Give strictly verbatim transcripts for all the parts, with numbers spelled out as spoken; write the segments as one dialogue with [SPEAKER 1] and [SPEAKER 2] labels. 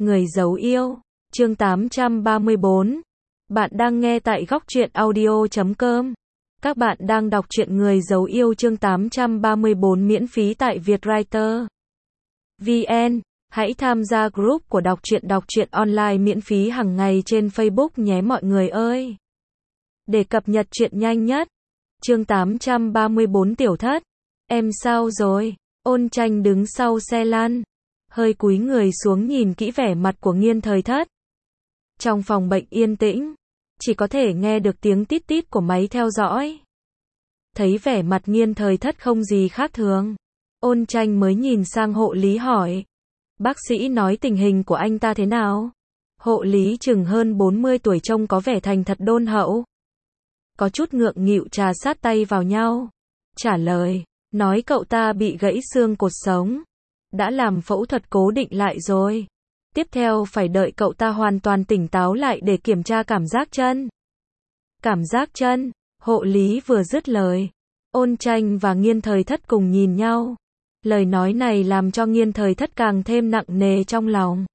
[SPEAKER 1] Người giấu yêu, chương tám trăm ba mươi bốn. Bạn đang nghe tại góc truyện audio chấm com. Các bạn đang đọc truyện Người giấu yêu chương tám trăm ba mươi bốn miễn phí tại Vietwriter vê en. Hãy tham gia group của đọc truyện đọc truyện online miễn phí hàng ngày trên Facebook nhé mọi người ơi. Để cập nhật truyện nhanh nhất. Chương tám trăm ba mươi bốn Tiểu thất. Em sao rồi? Ôn Tranh đứng sau xe lăn, hơi cúi người xuống nhìn kỹ vẻ mặt của Nghiên Thời Thất. Trong phòng bệnh yên tĩnh, chỉ có thể nghe được tiếng tít tít của máy theo dõi. Thấy vẻ mặt Nghiên Thời Thất không gì khác thường, Ôn Tranh mới nhìn sang hộ lý hỏi. Bác sĩ nói tình hình của anh ta thế nào? Hộ lý chừng hơn bốn mươi tuổi trông có vẻ thành thật đôn hậu. Có chút ngượng nghịu trà sát tay vào nhau. Trả lời, nói cậu ta bị gãy xương cột sống. Đã làm phẫu thuật cố định lại rồi. Tiếp theo phải đợi cậu ta hoàn toàn tỉnh táo lại để kiểm tra cảm giác chân. Cảm giác chân, hộ lý vừa dứt lời. Ôn Tranh và Nghiên Thời Thất cùng nhìn nhau. Lời nói này làm cho Nghiên Thời Thất càng thêm nặng nề trong lòng.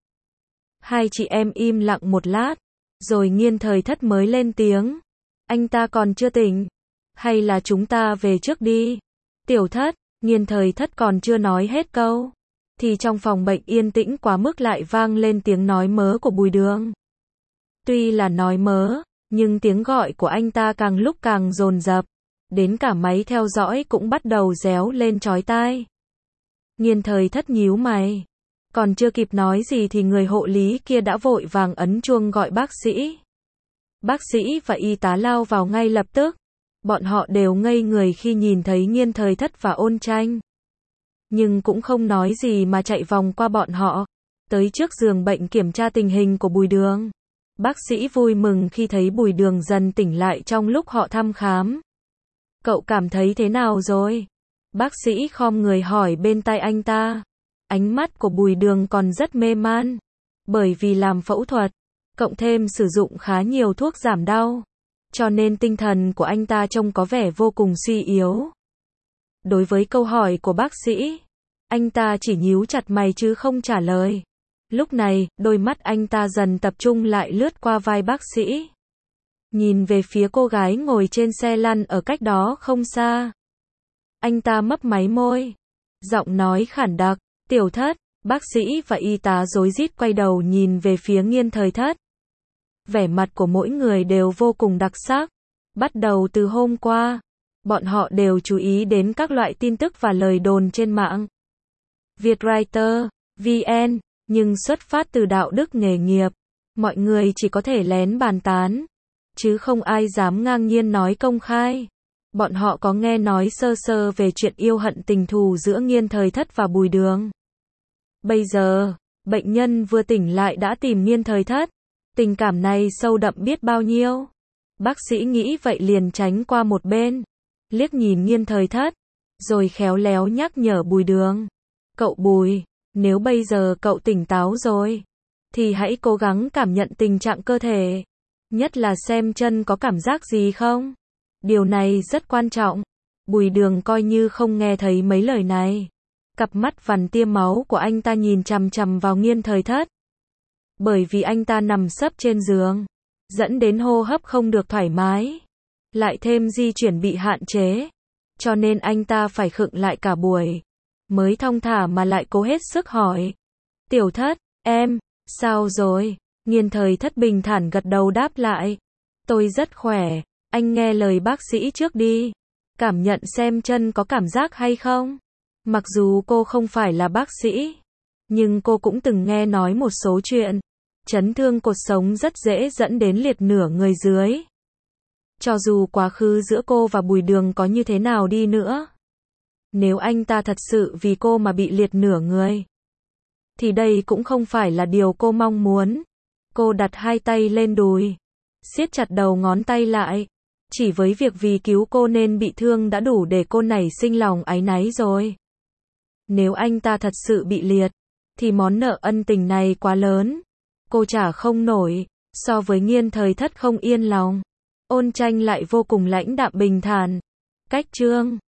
[SPEAKER 1] Hai chị em im lặng một lát, rồi Nghiên Thời Thất mới lên tiếng. Anh ta còn chưa tỉnh. Hay là chúng ta về trước đi? Tiểu Thất, Nghiên Thời Thất còn chưa nói hết câu, thì trong phòng bệnh yên tĩnh quá mức lại vang lên tiếng nói mớ của Bùi Đường. Tuy là nói mớ, nhưng tiếng gọi của anh ta càng lúc càng dồn dập, đến cả máy theo dõi cũng bắt đầu réo lên chói tai. Nghiên Thời Thất nhíu mày, còn chưa kịp nói gì thì người hộ lý kia đã vội vàng ấn chuông gọi bác sĩ. Bác sĩ và y tá lao vào ngay lập tức. Bọn họ đều ngây người khi nhìn thấy Nghiên Thời Thất và Ôn Tranh. Nhưng cũng không nói gì mà chạy vòng qua bọn họ, tới trước giường bệnh kiểm tra tình hình của Bùi Đường. Bác sĩ vui mừng khi thấy Bùi Đường dần tỉnh lại trong lúc họ thăm khám. Cậu cảm thấy thế nào rồi? Bác sĩ khom người hỏi bên tai anh ta. Ánh mắt của Bùi Đường còn rất mê man, bởi vì làm phẫu thuật, cộng thêm sử dụng khá nhiều thuốc giảm đau, cho nên tinh thần của anh ta trông có vẻ vô cùng suy yếu. Đối với câu hỏi của bác sĩ, anh ta chỉ nhíu chặt mày chứ không trả lời. Lúc này, đôi mắt anh ta dần tập trung lại lướt qua vai bác sĩ, nhìn về phía cô gái ngồi trên xe lăn ở cách đó không xa. Anh ta mấp máy môi, giọng nói khản đặc, Tiểu Thất. Bác sĩ và y tá rối rít quay đầu nhìn về phía Nghiên Thời Thất. Vẻ mặt của mỗi người đều vô cùng đặc sắc. Bắt đầu từ hôm qua, bọn họ đều chú ý đến các loại tin tức và lời đồn trên mạng Vietwriter vê en, nhưng xuất phát từ đạo đức nghề nghiệp, mọi người chỉ có thể lén bàn tán, chứ không ai dám ngang nhiên nói công khai. Bọn họ có nghe nói sơ sơ về chuyện yêu hận tình thù giữa Nghiên Thời Thất và Bùi Đường. Bây giờ, bệnh nhân vừa tỉnh lại đã tìm Nghiên Thời Thất. Tình cảm này sâu đậm biết bao nhiêu. Bác sĩ nghĩ vậy liền tránh qua một bên, liếc nhìn Nghiên Thời Thất, rồi khéo léo nhắc nhở Bùi Đường. Cậu Bùi, nếu bây giờ cậu tỉnh táo rồi, thì hãy cố gắng cảm nhận tình trạng cơ thể. Nhất là xem chân có cảm giác gì không. Điều này rất quan trọng. Bùi Đường coi như không nghe thấy mấy lời này. Cặp mắt vằn tia máu của anh ta nhìn chằm chằm vào Nghiên Thời Thất. Bởi vì anh ta nằm sấp trên giường, dẫn đến hô hấp không được thoải mái, lại thêm di chuyển bị hạn chế, cho nên anh ta phải khựng lại cả buổi, mới thong thả mà lại cố hết sức hỏi. Tiểu Thất, em, sao rồi? Nghiên Thời Thất bình thản gật đầu đáp lại. Tôi rất khỏe, anh nghe lời bác sĩ trước đi. Cảm nhận xem chân có cảm giác hay không? Mặc dù cô không phải là bác sĩ, nhưng cô cũng từng nghe nói một số chuyện. Chấn thương cột sống rất dễ dẫn đến liệt nửa người dưới. Cho dù quá khứ giữa cô và Bùi Đường có như thế nào đi nữa, nếu anh ta thật sự vì cô mà bị liệt nửa người, thì đây cũng không phải là điều cô mong muốn. Cô đặt hai tay lên đùi, siết chặt đầu ngón tay lại. Chỉ với việc vì cứu cô nên bị thương đã đủ để cô nảy sinh lòng áy náy rồi. Nếu anh ta thật sự bị liệt, thì món nợ ân tình này quá lớn, cô trả không nổi. So với Nghiên Thời Thất không yên lòng, Ôn Tranh lại vô cùng lãnh đạm bình thản. Cách chương